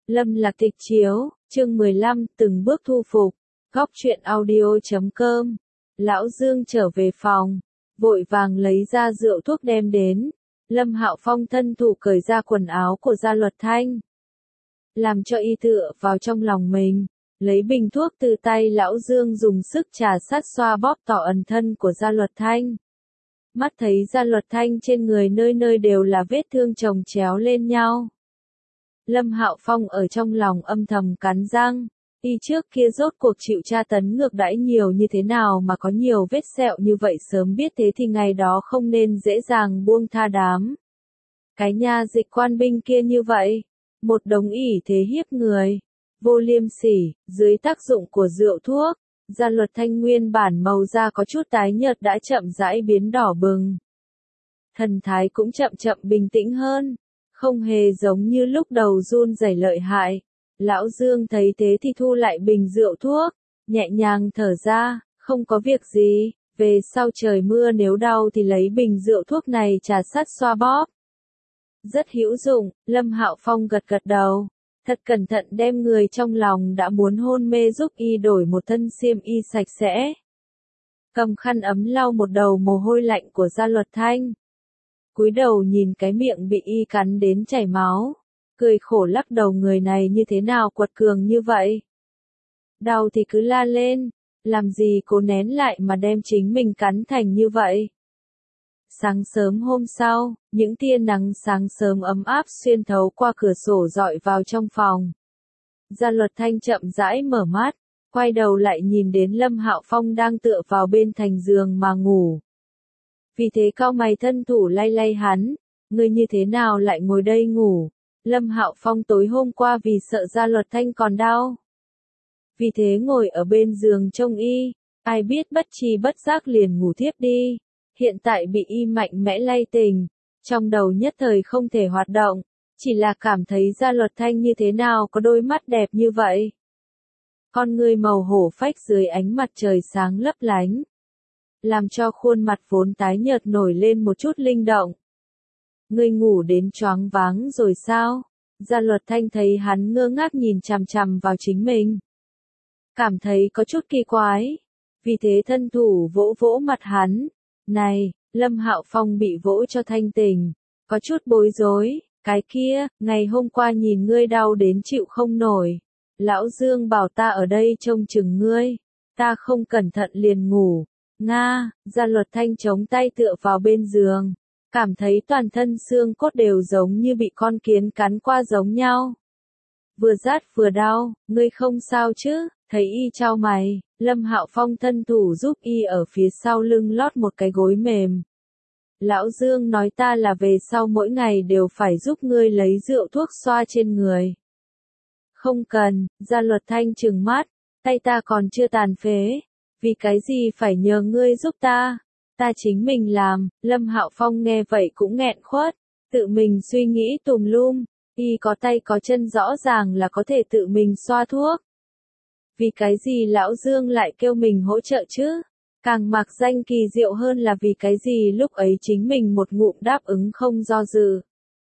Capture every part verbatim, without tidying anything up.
Lâm Lạc Tịch chiếu, chương mười lăm, từng bước thu phục, góc truyện audio chấm com. Lão Dương trở về phòng, vội vàng lấy ra rượu thuốc đem đến. Lâm Hạo Phong thân thủ cởi ra quần áo của Gia Luật Thanh, làm cho y tựa vào trong lòng mình, lấy bình thuốc từ tay Lão Dương dùng sức trà sát xoa bóp tỏ ẩn thân của Gia Luật Thanh. Mắt thấy Gia Luật Thanh trên người nơi nơi đều là vết thương chồng chéo lên nhau. Lâm Hạo Phong ở trong lòng âm thầm cắn răng, y trước kia rốt cuộc chịu tra tấn ngược đãi nhiều như thế nào mà có nhiều vết sẹo như vậy, sớm biết thế thì ngày đó không nên dễ dàng buông tha đám. Cái nha dịch quan binh kia như vậy, một đống ỷ thế hiếp người, vô liêm sỉ, dưới tác dụng của rượu thuốc, Gia Luật Thanh nguyên bản màu da có chút tái nhợt đã chậm rãi biến đỏ bừng. Thần thái cũng chậm chậm bình tĩnh hơn, không hề giống như lúc đầu run rẩy lợi hại. Lão Dương thấy thế thì thu lại bình rượu thuốc, nhẹ nhàng thở ra, không có việc gì, về sau trời mưa nếu đau thì lấy bình rượu thuốc này trà sát xoa bóp. Rất hữu dụng, Lâm Hạo Phong gật gật đầu, thật cẩn thận đem người trong lòng đã muốn hôn mê giúp y đổi một thân xiêm y sạch sẽ. Cầm khăn ấm lau một đầu mồ hôi lạnh của Gia Luật Thanh. Cúi đầu nhìn cái miệng bị y cắn đến chảy máu, cười khổ lắc đầu, người này như thế nào quật cường như vậy. Đau thì cứ la lên, làm gì cố nén lại mà đem chính mình cắn thành như vậy. Sáng sớm hôm sau, những tia nắng sáng sớm ấm áp xuyên thấu qua cửa sổ dọi vào trong phòng. Gia Luật Thanh chậm rãi mở mắt, quay đầu lại nhìn đến Lâm Hạo Phong đang tựa vào bên thành giường mà ngủ. Vì thế cau mày thân thủ lay lay hắn, ngươi như thế nào lại ngồi đây ngủ? Lâm Hạo Phong tối hôm qua vì sợ Gia Luật Thanh còn đau, vì thế ngồi ở bên giường trông y, ai biết bất tri bất giác liền ngủ thiếp đi. Hiện tại bị y mạnh mẽ lay tỉnh, trong đầu nhất thời không thể hoạt động, chỉ là cảm thấy Gia Luật Thanh như thế nào có đôi mắt đẹp như vậy. Con ngươi màu hổ phách dưới ánh mặt trời sáng lấp lánh, làm cho khuôn mặt vốn tái nhợt nổi lên một chút linh động. Ngươi ngủ đến choáng váng rồi sao? Gia Luật Thanh thấy hắn ngơ ngác nhìn chằm chằm vào chính mình, cảm thấy có chút kỳ quái, vì thế thân thủ vỗ vỗ mặt hắn. Này, Lâm Hạo Phong bị vỗ cho thanh tỉnh, có chút bối rối, cái kia, ngày hôm qua nhìn ngươi đau đến chịu không nổi. Lão Dương bảo ta ở đây trông chừng ngươi, ta không cẩn thận liền ngủ. Nga, Gia Luật Thanh chống tay tựa vào bên giường, cảm thấy toàn thân xương cốt đều giống như bị con kiến cắn qua giống nhau. Vừa rát vừa đau, ngươi không sao chứ? Thấy y chau mày, Lâm Hạo Phong thân thủ giúp y ở phía sau lưng lót một cái gối mềm. Lão Dương nói ta là về sau mỗi ngày đều phải giúp ngươi lấy rượu thuốc xoa trên người. Không cần, Gia Luật Thanh trừng mắt, tay ta còn chưa tàn phế, vì cái gì phải nhờ ngươi giúp ta, ta chính mình làm. Lâm Hạo Phong nghe vậy cũng nghẹn khuất, tự mình suy nghĩ tùm lum, y có tay có chân rõ ràng là có thể tự mình xoa thuốc. Vì cái gì Lão Dương lại kêu mình hỗ trợ chứ? Càng mặc danh kỳ diệu hơn là vì cái gì lúc ấy chính mình một ngụm đáp ứng không do dự.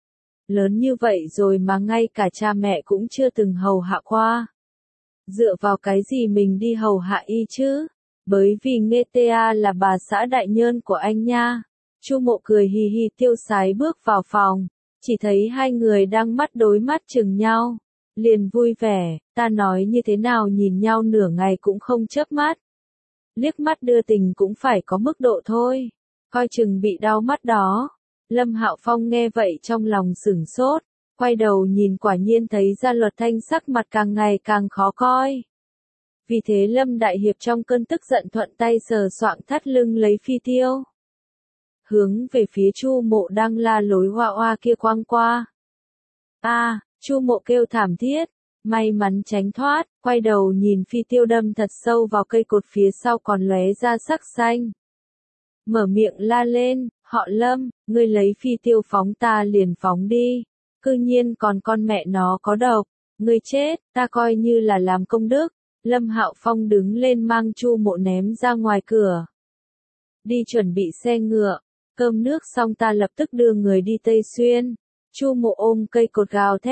Lớn như vậy rồi mà ngay cả cha mẹ cũng chưa từng hầu hạ qua. Dựa vào cái gì mình đi hầu hạ y chứ? Bởi vì Nghê Ta là bà xã đại nhân của anh nha. Chu Mộ cười hì hì tiêu sái bước vào phòng, chỉ thấy hai người đang mắt đối mắt chừng nhau. Liền vui vẻ, ta nói như thế nào nhìn nhau nửa ngày cũng không chớp mắt. Liếc mắt đưa tình cũng phải có mức độ thôi, coi chừng bị đau mắt đó. Lâm Hạo Phong nghe vậy trong lòng sửng sốt, quay đầu nhìn quả nhiên thấy Gia Luật Thanh sắc mặt càng ngày càng khó coi. Vì thế Lâm Đại Hiệp trong cơn tức giận thuận tay sờ soạng thắt lưng lấy phi tiêu, hướng về phía Chu Mộ đang la lối hoa hoa kia quăng qua. A, à, Chu Mộ kêu thảm thiết, may mắn tránh thoát, quay đầu nhìn phi tiêu đâm thật sâu vào cây cột phía sau còn lóe ra sắc xanh. Mở miệng la lên, họ Lâm, ngươi lấy phi tiêu phóng ta liền phóng đi, cư nhiên còn con mẹ nó có độc, ngươi chết, ta coi như là làm công đức. Lâm Hạo Phong đứng lên mang Chu Mộ ném ra ngoài cửa. Đi chuẩn bị xe ngựa, cơm nước xong ta lập tức đưa người đi Tây Xuyên. Chu Mộ ôm cây cột gào thét,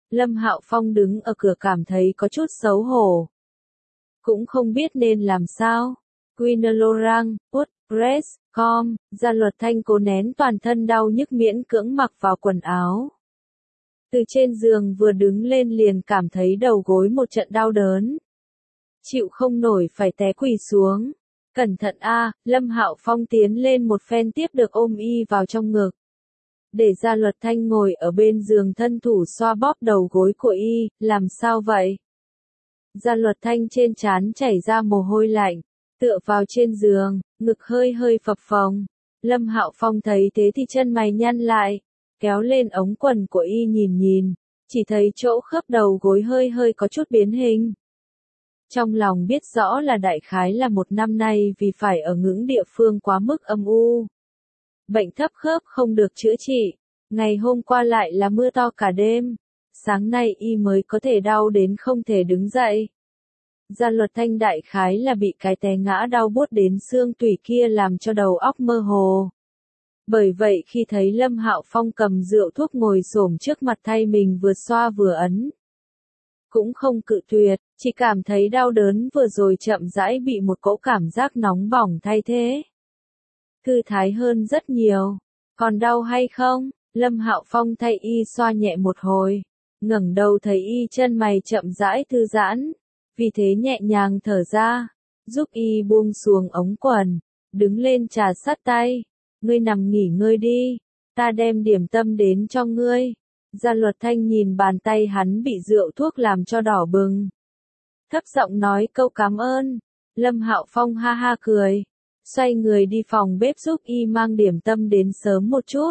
Lâm Hạo Phong đứng ở cửa cảm thấy có chút xấu hổ. Cũng không biết nên làm sao. Quinlorang, WordPress, com, Gia Luật Thanh cố nén toàn thân đau nhức miễn cưỡng mặc vào quần áo. Từ trên giường vừa đứng lên liền cảm thấy đầu gối một trận đau đớn. Chịu không nổi phải té quỳ xuống. Cẩn thận a, Lâm Hạo Phong tiến lên một phen tiếp được ôm y vào trong ngực. Để Gia Luật Thanh ngồi ở bên giường thân thủ xoa bóp đầu gối của y, làm sao vậy? Gia Luật Thanh trên trán chảy ra mồ hôi lạnh, tựa vào trên giường, ngực hơi hơi phập phồng. Lâm Hạo Phong thấy thế thì chân mày nhăn lại, kéo lên ống quần của y nhìn nhìn, chỉ thấy chỗ khớp đầu gối hơi hơi có chút biến hình. Trong lòng biết rõ là đại khái là một năm nay vì phải ở ngưỡng địa phương quá mức âm u. Bệnh thấp khớp không được chữa trị, ngày hôm qua lại là mưa to cả đêm, sáng nay y mới có thể đau đến không thể đứng dậy. Gia Luật Thanh đại khái là bị cái té ngã đau buốt đến xương tủy kia làm cho đầu óc mơ hồ. Bởi vậy khi thấy Lâm Hạo Phong cầm rượu thuốc ngồi xổm trước mặt thay mình vừa xoa vừa ấn, cũng không cự tuyệt, chỉ cảm thấy đau đớn vừa rồi chậm rãi bị một cỗ cảm giác nóng bỏng thay thế. Thư thái hơn rất nhiều. Còn đau hay không? Lâm Hạo Phong thay y xoa nhẹ một hồi, ngẩng đầu thấy y chân mày chậm rãi thư giãn, vì thế nhẹ nhàng thở ra, giúp y buông xuống ống quần, đứng lên trà sát tay. Ngươi nằm nghỉ ngơi đi, ta đem điểm tâm đến cho ngươi. Gia Luật Thanh nhìn bàn tay hắn bị rượu thuốc làm cho đỏ bừng, thấp giọng nói câu cảm ơn. Lâm Hạo Phong ha ha cười, xoay người đi phòng bếp giúp y mang điểm tâm đến sớm một chút.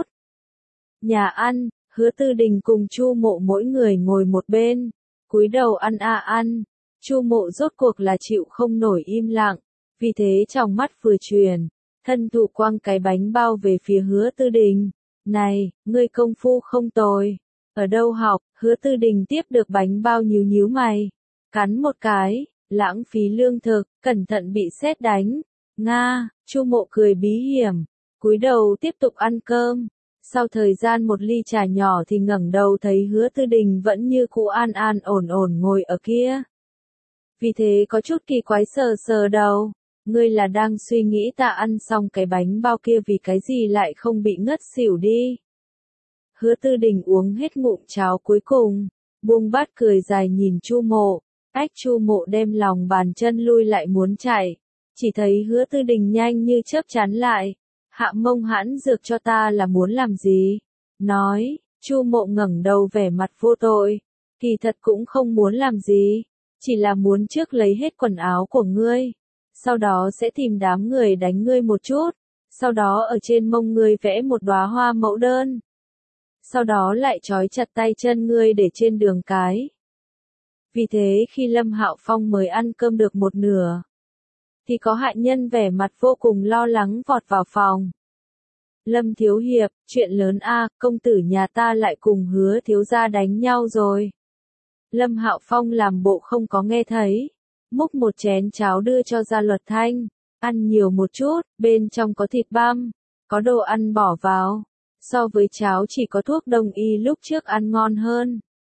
Nhà ăn, Hứa Tư Đình cùng Chu Mộ mỗi người ngồi một bên, cúi đầu ăn a ăn. Chu Mộ rốt cuộc là chịu không nổi im lặng, vì thế trong mắt vừa truyền, thân thủ quăng cái bánh bao về phía Hứa Tư Đình. Này, ngươi công phu không tồi. Ở đâu học? Hứa Tư Đình tiếp được bánh bao nhíu nhíu mày, cắn một cái, lãng phí lương thực, cẩn thận bị sét đánh. Nga, Chu Mộ cười bí hiểm, cúi đầu tiếp tục ăn cơm. Sau thời gian một ly trà nhỏ thì ngẩng đầu thấy Hứa Tư Đình vẫn như cũ an an ổn ổn ngồi ở kia. Vì thế có chút kỳ quái sờ sờ đầu, ngươi là đang suy nghĩ ta ăn xong cái bánh bao kia vì cái gì lại không bị ngất xỉu đi. Hứa Tư Đình uống hết ngụm cháo cuối cùng, buông bát cười dài nhìn Chu Mộ. Ách, Chu Mộ đem lòng bàn chân lui lại muốn chạy, chỉ thấy Hứa Tư Đình nhanh như chớp chắn lại. Hạ mông hãn dược cho ta là muốn làm gì? Nói, Chu Mộ ngẩng đầu vẻ mặt vô tội, kỳ thật cũng không muốn làm gì, chỉ là muốn trước lấy hết quần áo của ngươi, sau đó sẽ tìm đám người đánh ngươi một chút, sau đó ở trên mông ngươi vẽ một đóa hoa mẫu đơn, sau đó lại trói chặt tay chân ngươi để trên đường cái. Vì thế khi Lâm Hạo Phong mới ăn cơm được một nửa, thì có hạ nhân vẻ mặt vô cùng lo lắng vọt vào phòng. Lâm thiếu hiệp, chuyện lớn a, công tử nhà ta lại cùng Hứa thiếu gia đánh nhau rồi. Lâm Hạo Phong làm bộ không có nghe thấy, múc một chén cháo đưa cho Gia Luật Thanh, ăn nhiều một chút, bên trong có thịt băm, có đồ ăn bỏ vào, so với cháo chỉ có thuốc đông y lúc trước ăn ngon hơn.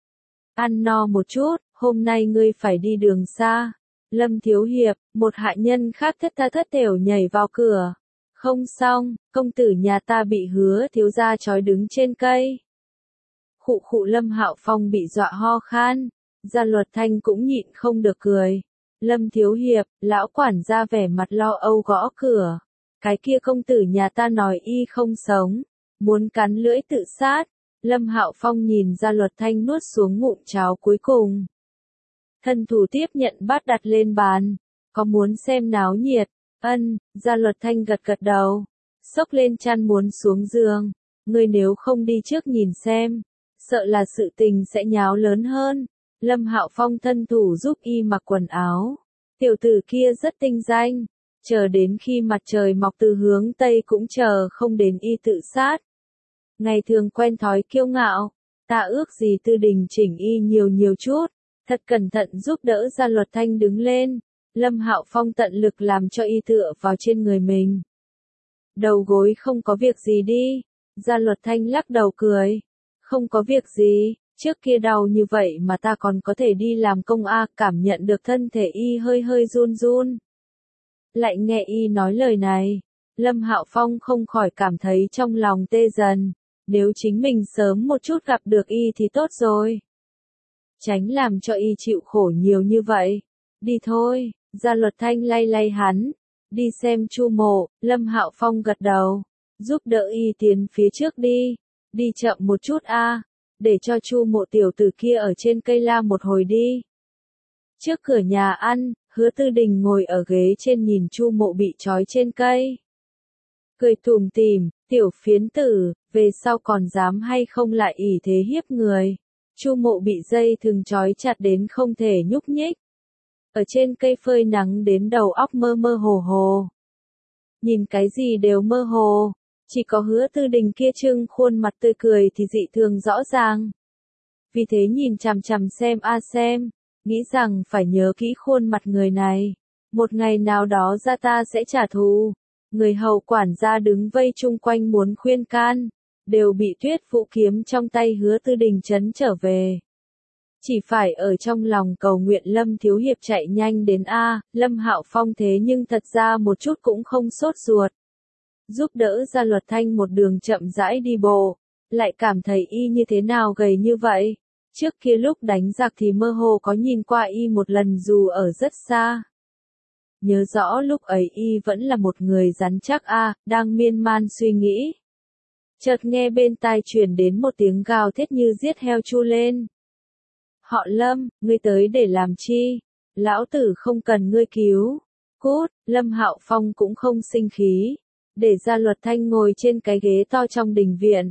Ăn no một chút, hôm nay ngươi phải đi đường xa. Lâm thiếu hiệp, một hạ nhân khác thất tha thất thểu nhảy vào cửa. Không xong, công tử nhà ta bị Hứa thiếu gia trói đứng trên cây. Khụ khụ, Lâm Hạo Phong bị dọa ho khan, Gia Luật Thanh cũng nhịn không được cười. Lâm thiếu hiệp, lão quản gia vẻ mặt lo âu gõ cửa. Cái kia công tử nhà ta nói y không sống, muốn cắn lưỡi tự sát. Lâm Hạo Phong nhìn Gia Luật Thanh nuốt xuống ngụm cháo cuối cùng. Thân thủ tiếp nhận bát đặt lên bàn, có muốn xem náo nhiệt? Ân, Gia Luật Thanh gật gật đầu, xốc lên chăn muốn xuống giường. Ngươi nếu không đi trước nhìn xem, sợ là sự tình sẽ nháo lớn hơn. Lâm Hạo Phong thân thủ giúp y mặc quần áo. Tiểu tử kia rất tinh danh, chờ đến khi mặt trời mọc từ hướng Tây cũng chờ không đến y tự sát. Ngày thường quen thói kiêu ngạo, ta ước gì Tư Đình chỉnh y nhiều nhiều chút, thật cẩn thận giúp đỡ Gia Luật Thanh đứng lên. Lâm Hạo Phong tận lực làm cho y tựa vào trên người mình. Đầu gối không có việc gì đi. Gia Luật Thanh lắc đầu cười. Không có việc gì, Trước kia đau như vậy mà ta còn có thể đi làm công a, cảm nhận được thân thể y hơi hơi run run. Lại nghe y nói lời này, Lâm Hạo Phong không khỏi cảm thấy trong lòng tê dần, nếu chính mình sớm một chút gặp được y thì tốt rồi. Tránh làm cho y chịu khổ nhiều như vậy. Đi thôi, Gia Luật Thanh lay lay hắn, đi xem Chu Mộ. Lâm Hạo Phong gật đầu, giúp đỡ y tiến phía trước đi, đi chậm một chút a, để cho Chu Mộ tiểu tử kia ở trên cây la một hồi đi. Trước cửa nhà ăn, Hứa Tư Đình ngồi ở ghế trên nhìn Chu Mộ bị trói trên cây. Cười tủm tỉm, tiểu phiến tử, về sau còn dám hay không lại ỷ thế hiếp người. Chu Mộ bị dây thừng trói chặt đến không thể nhúc nhích. Ở trên cây phơi nắng đến đầu óc mơ mơ hồ hồ. Nhìn cái gì đều mơ hồ, chỉ có Hứa Tư Đình kia trưng khuôn mặt tươi cười thì dị thường rõ ràng. Vì thế nhìn chằm chằm xem a xem, nghĩ rằng phải nhớ kỹ khuôn mặt người này. Một ngày nào đó ra ta sẽ trả thù. Người hầu quản gia đứng vây chung quanh muốn khuyên can, đều bị Tuyết Vũ kiếm trong tay Hứa Tư Đình trấn trở về. Chỉ phải ở trong lòng cầu nguyện Lâm Thiếu Hiệp chạy nhanh đến a. Lâm Hạo Phong thế nhưng thật ra một chút cũng không sốt ruột. Giúp đỡ Gia Luật Thanh một đường chậm rãi đi bộ, lại cảm thấy y như thế nào gầy như vậy. Trước kia lúc đánh giặc thì mơ hồ có nhìn qua y một lần dù ở rất xa. Nhớ rõ lúc ấy y vẫn là một người rắn chắc a, đang miên man suy nghĩ. Chợt nghe bên tai truyền đến một tiếng gào thét như giết heo chu lên. Họ Lâm, ngươi tới để làm chi? Lão tử không cần ngươi cứu. Cút, Lâm Hạo Phong cũng không sinh khí, để Gia Luật Thanh ngồi trên cái ghế to trong đình viện.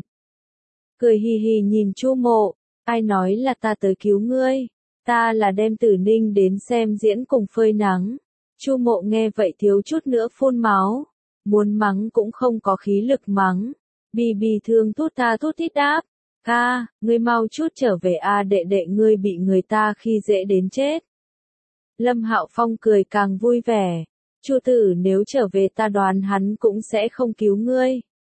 Cười hì hì nhìn Chu Mộ, ai nói là ta tới cứu ngươi, ta là đem Tử Ninh đến xem diễn cùng phơi nắng. Chu Mộ nghe vậy thiếu chút nữa phun máu, muốn mắng cũng không có khí lực mắng. Bì bì thương thút tha thút thít đáp, ca, ngươi mau chút trở về a, đệ đệ ngươi bị người ta khi dễ đến chết. Lâm Hạo Phong cười càng vui vẻ, Chu tử nếu trở về ta đoán hắn cũng sẽ không cứu ngươi.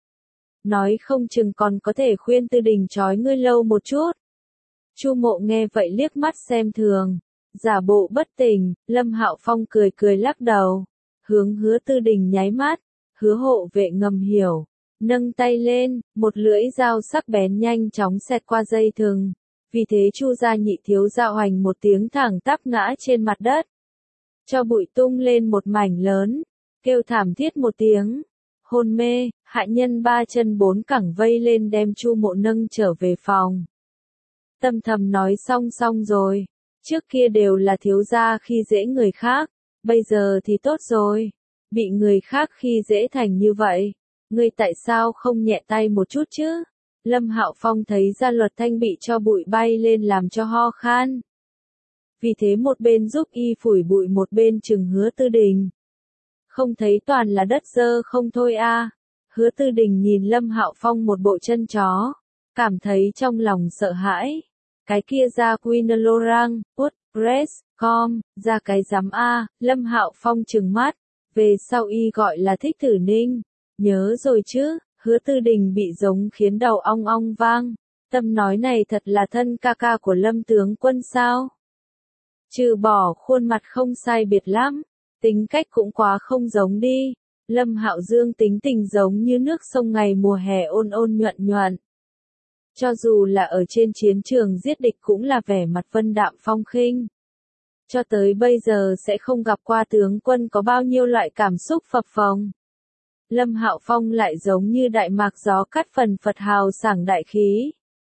Nói không chừng còn có thể khuyên Tư Đình trói ngươi lâu một chút. Chu Mộ nghe vậy liếc mắt xem thường, giả bộ bất tỉnh. Lâm Hạo Phong cười cười lắc đầu, hướng Hứa Tư Đình nháy mắt. Hứa hộ vệ ngầm hiểu, nâng tay lên, một lưỡi dao sắc bén nhanh chóng xẹt qua dây thừng. Vì thế Chu gia nhị thiếu gia hoành một tiếng thẳng tắp ngã trên mặt đất. Cho bụi tung lên một mảnh lớn, kêu thảm thiết một tiếng. Hôn mê, hạ nhân ba chân bốn cẳng vây lên đem Chu Mộ nâng trở về phòng. Tâm thầm nói xong xong rồi, trước kia đều là thiếu gia khi dễ người khác, bây giờ thì tốt rồi, bị người khác khi dễ thành như vậy, ngươi tại sao không nhẹ tay một chút chứ? Lâm Hạo Phong thấy Gia Luật Thanh bị cho bụi bay lên làm cho ho khan. Vì thế một bên giúp y phủi bụi một bên chừng Hứa Tư Đình. Không thấy toàn là đất dơ không thôi a. À. Hứa Tư Đình nhìn Lâm Hạo Phong một bộ chân chó, cảm thấy trong lòng sợ hãi. Cái kia ra Quinolorang, Út, Press, Com, ra cái giám a. Lâm Hạo Phong trừng mắt, về sau y gọi là Thích Tử Ninh. Nhớ rồi chứ, Hứa Tư Đình bị giống khiến đầu ong ong vang. Tâm nói này thật là thân ca ca của Lâm tướng quân sao? Trừ bỏ khuôn mặt không sai biệt lắm, tính cách cũng quá không giống đi. Lâm Hạo Dương tính tình giống như nước sông ngày mùa hè ôn ôn nhuận nhuận. Cho dù là ở trên chiến trường giết địch cũng là vẻ mặt vân đạm phong khinh. Cho tới bây giờ sẽ không gặp qua tướng quân có bao nhiêu loại cảm xúc phập phồng. Lâm Hạo Phong lại giống như đại mạc gió cắt phần phật hào sảng đại khí.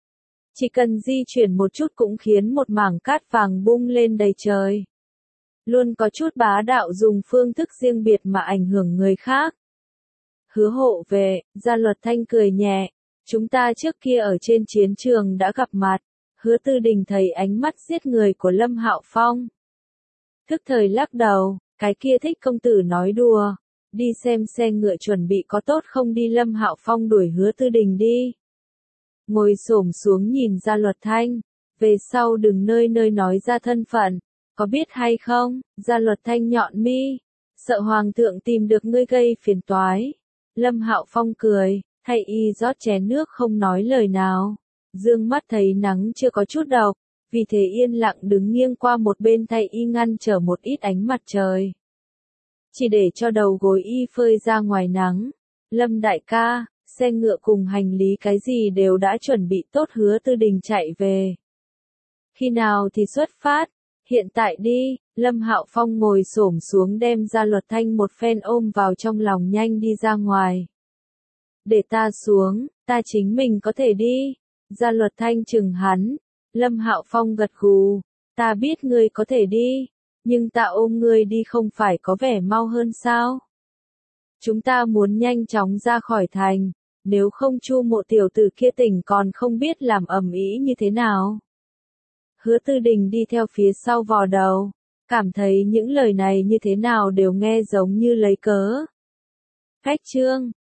Chỉ cần di chuyển một chút cũng khiến một mảng cát vàng bung lên đầy trời. Luôn có chút bá đạo dùng phương thức riêng biệt mà ảnh hưởng người khác. Hứa hộ về, Gia Luật Thanh cười nhẹ. Chúng ta trước kia ở trên chiến trường đã gặp mặt. Hứa Tư Đình thấy ánh mắt giết người của Lâm Hạo Phong. Thức thời lắc đầu, cái kia Thích công tử nói đùa. Đi xem xe ngựa chuẩn bị có tốt không đi. Lâm Hạo Phong đuổi Hứa Tư Đình đi. Ngồi xổm xuống nhìn Gia Luật Thanh. Về sau đừng nơi nơi nói ra thân phận. Có biết hay không? Gia Luật Thanh nhọn mi. Sợ hoàng thượng tìm được ngươi gây phiền toái. Lâm Hạo Phong cười, thay y rót chén nước không nói lời nào. Dương mắt thấy nắng chưa có chút độc, vì thế yên lặng đứng nghiêng qua một bên thay y ngăn trở một ít ánh mặt trời. Chỉ để cho đầu gối y phơi ra ngoài nắng. Lâm đại ca, xe ngựa cùng hành lý cái gì đều đã chuẩn bị tốt, Hứa Tư Đình chạy về. Khi nào thì xuất phát? Hiện tại đi. Lâm Hạo Phong ngồi xổm xuống đem Gia Luật Thanh một phen ôm vào trong lòng, nhanh đi ra ngoài. Để ta xuống, ta chính mình có thể đi. Gia Luật Thanh chừng hắn. Lâm Hạo Phong gật gù, ta biết ngươi có thể đi, nhưng ta ôm ngươi đi không phải có vẻ mau hơn sao? Chúng ta muốn nhanh chóng ra khỏi thành, nếu không Chu Mộ tiểu tử kia tỉnh còn không biết làm ầm ĩ như thế nào. Hứa Tư Đình đi theo phía sau vò đầu, cảm thấy những lời này như thế nào đều nghe giống như lấy cớ. Phách trương,